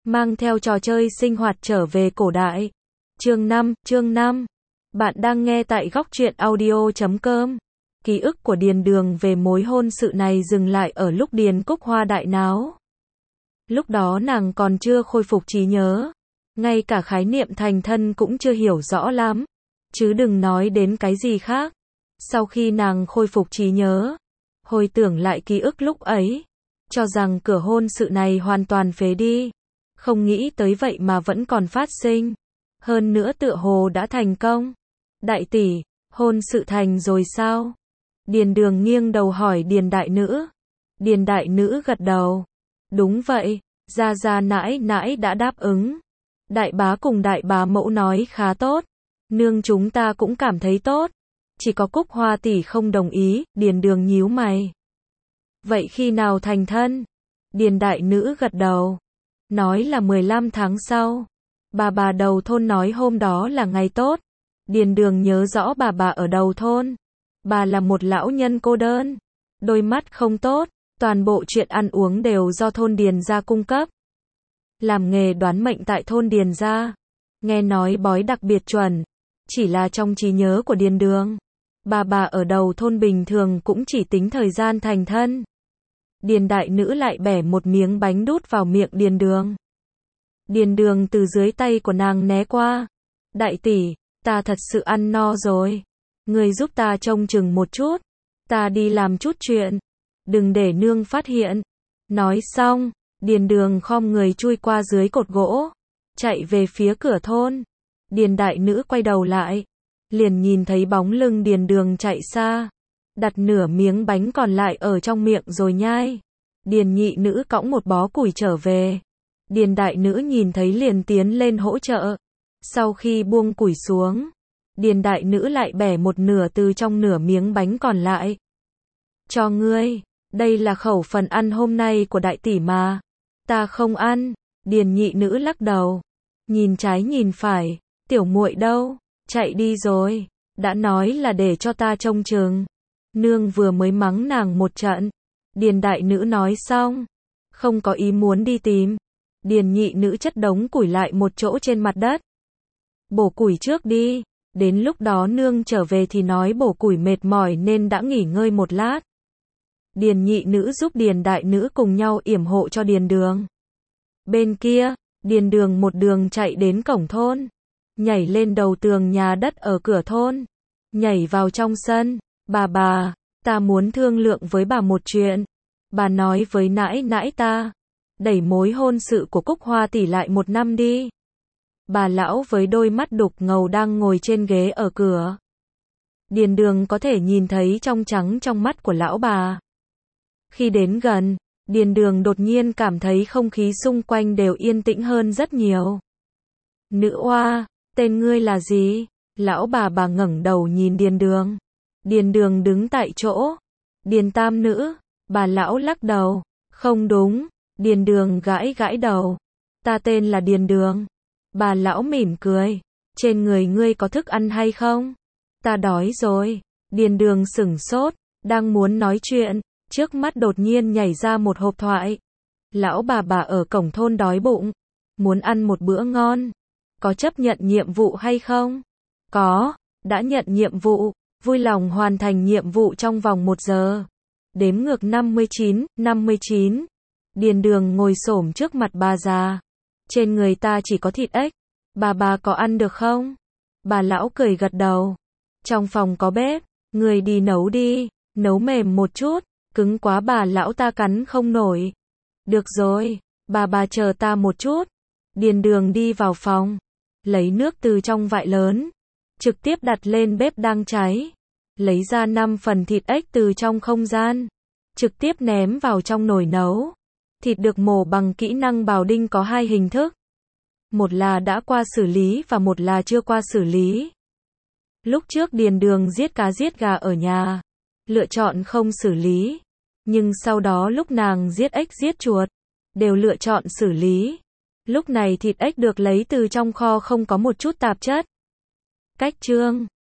mang theo trò chơi sinh hoạt trở về cổ đại. Chương 5. Bạn đang nghe tại góc truyện audio.com. Ký ức của Điền Đường về mối hôn sự này dừng lại ở lúc Điền Cúc Hoa đại náo. Lúc đó nàng còn chưa khôi phục trí nhớ, ngay cả khái niệm thành thân cũng chưa hiểu rõ lắm, chứ đừng nói đến cái gì khác. Sau khi nàng khôi phục trí nhớ, hồi tưởng lại ký ức lúc ấy, cho rằng cửa hôn sự này hoàn toàn phế đi, không nghĩ tới vậy mà vẫn còn phát sinh, hơn nữa tựa hồ đã thành công. Đại tỷ, hôn sự thành rồi sao? Điền Đường nghiêng đầu hỏi Điền đại nữ. Điền đại nữ gật đầu. Đúng vậy, gia nãi nãi đã đáp ứng. Đại bá cùng đại bá mẫu nói khá tốt, nương chúng ta cũng cảm thấy tốt, chỉ có Cúc Hoa tỷ không đồng ý. Điền Đường nhíu mày. Vậy khi nào thành thân? Điền đại nữ gật đầu, nói là 15 tháng sau. Bà đầu thôn nói hôm đó là ngày tốt. Điền Đường nhớ rõ bà ở đầu thôn. Bà là một lão nhân cô đơn, đôi mắt không tốt, toàn bộ chuyện ăn uống đều do thôn Điền gia cung cấp. Làm nghề đoán mệnh tại thôn Điền gia, nghe nói bói đặc biệt chuẩn, chỉ là trong trí nhớ của Điền Đường, bà ở đầu thôn bình thường cũng chỉ tính thời gian thành thân. Điền đại nữ lại bẻ một miếng bánh đút vào miệng Điền Đường. Điền Đường từ dưới tay của nàng né qua. Đại tỷ, ta thật sự ăn no rồi, người giúp ta trông chừng một chút, ta đi làm chút chuyện, đừng để nương phát hiện. Nói xong, Điền Đường khom người chui qua dưới cột gỗ, chạy về phía cửa thôn. Điền đại nữ quay đầu lại, liền nhìn thấy bóng lưng Điền Đường chạy xa, đặt nửa miếng bánh còn lại ở trong miệng rồi nhai. Điền nhị nữ cõng một bó củi trở về. Điền đại nữ nhìn thấy liền tiến lên hỗ trợ. Sau khi buông củi xuống, Điền đại nữ lại bẻ một nửa từ trong nửa miếng bánh còn lại. Cho ngươi, đây là khẩu phần ăn hôm nay của đại tỷ mà. Ta không ăn. Điền nhị nữ lắc đầu, nhìn trái nhìn phải. Tiểu muội đâu? Chạy đi rồi. Đã nói là để cho ta trông chừng. Nương vừa mới mắng nàng một trận. Điền đại nữ nói xong, không có ý muốn đi tìm. Điền nhị nữ chất đống củi lại một chỗ trên mặt đất. Bổ củi trước đi, đến lúc đó nương trở về thì nói bổ củi mệt mỏi nên đã nghỉ ngơi một lát. Điền nhị nữ giúp Điền đại nữ cùng nhau yểm hộ cho Điền Đường. Bên kia, Điền Đường một đường chạy đến cổng thôn, nhảy lên đầu tường nhà đất ở cửa thôn, nhảy vào trong sân. Bà, ta muốn thương lượng với bà một chuyện. Bà nói với nãi nãi ta, đẩy mối hôn sự của Cúc Hoa tỷ lại 1 năm đi. Bà lão với đôi mắt đục ngầu đang ngồi trên ghế ở cửa. Điền Đường có thể nhìn thấy trong trắng trong mắt của lão bà. Khi đến gần, Điền Đường đột nhiên cảm thấy không khí xung quanh đều yên tĩnh hơn rất nhiều. Nữ oa, tên ngươi là gì? Lão bà ngẩng đầu nhìn Điền Đường. Điền Đường đứng tại chỗ. Điền tam nữ. Bà lão lắc đầu. Không đúng. Điền Đường gãi đầu. Ta tên là Điền Đường. Bà lão mỉm cười. Trên người ngươi có thức ăn hay không? Ta đói rồi. Điền Đường sửng sốt, đang muốn nói chuyện, trước mắt đột nhiên nhảy ra một hộp thoại. Lão bà ở cổng thôn đói bụng, muốn ăn một bữa ngon. Có chấp nhận nhiệm vụ hay không? Có, đã nhận nhiệm vụ, vui lòng hoàn thành nhiệm vụ trong vòng 1 giờ. Đếm ngược 59. Điền Đường ngồi xổm trước mặt bà già. Trên người ta chỉ có thịt ếch, bà có ăn được không? Bà lão cười gật đầu. Trong phòng có bếp, người đi nấu đi, nấu mềm một chút, cứng quá bà lão ta cắn không nổi. Được rồi, bà chờ ta một chút. Điền Đường đi vào phòng, lấy nước từ trong vại lớn, trực tiếp đặt lên bếp đang cháy, lấy ra 5 phần thịt ếch từ trong không gian, trực tiếp ném vào trong nồi nấu. Thịt được mổ bằng kỹ năng bào đinh có 2 hình thức. Một là đã qua xử lý và một là chưa qua xử lý. Lúc trước Điền Đường giết cá giết gà ở nhà, lựa chọn không xử lý. Nhưng sau đó lúc nàng giết ếch giết chuột, đều lựa chọn xử lý. Lúc này thịt ếch được lấy từ trong kho không có một chút tạp chất. Cách chương